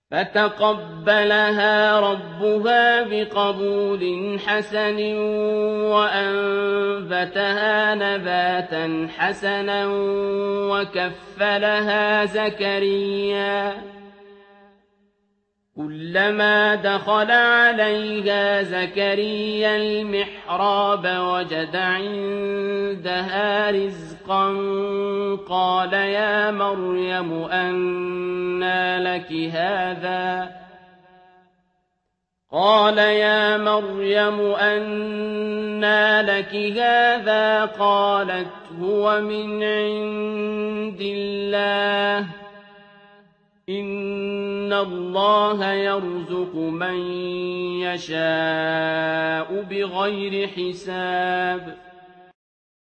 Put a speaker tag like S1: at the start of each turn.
S1: فَتَقَبَّلَهَا رَبُّهَا بِقَبُولٍ حَسَنٍ وَأَنبَتَهَا نَبَاتًا حَسَنًا وَكَفَّلَهَا زَكَرِيَّا ۖ كُلَّمَا دَخَلَ عَلَيْهَا زَكَرِيَّا الْمِحْرَابَ وَجَدَ عِندَهَا رِزْقًا قَالَ يَا مَرْيَمُ أَنَّىٰ لَكِ هَٰذَا ۖ قَالَتْ هُوَ مِنْ عِندِ اللَّهِ ۖ إِنَّ اللَّهَ يَرْزُقُ مَن يَشَاءُ بِغَيْرِ حِسَابٍ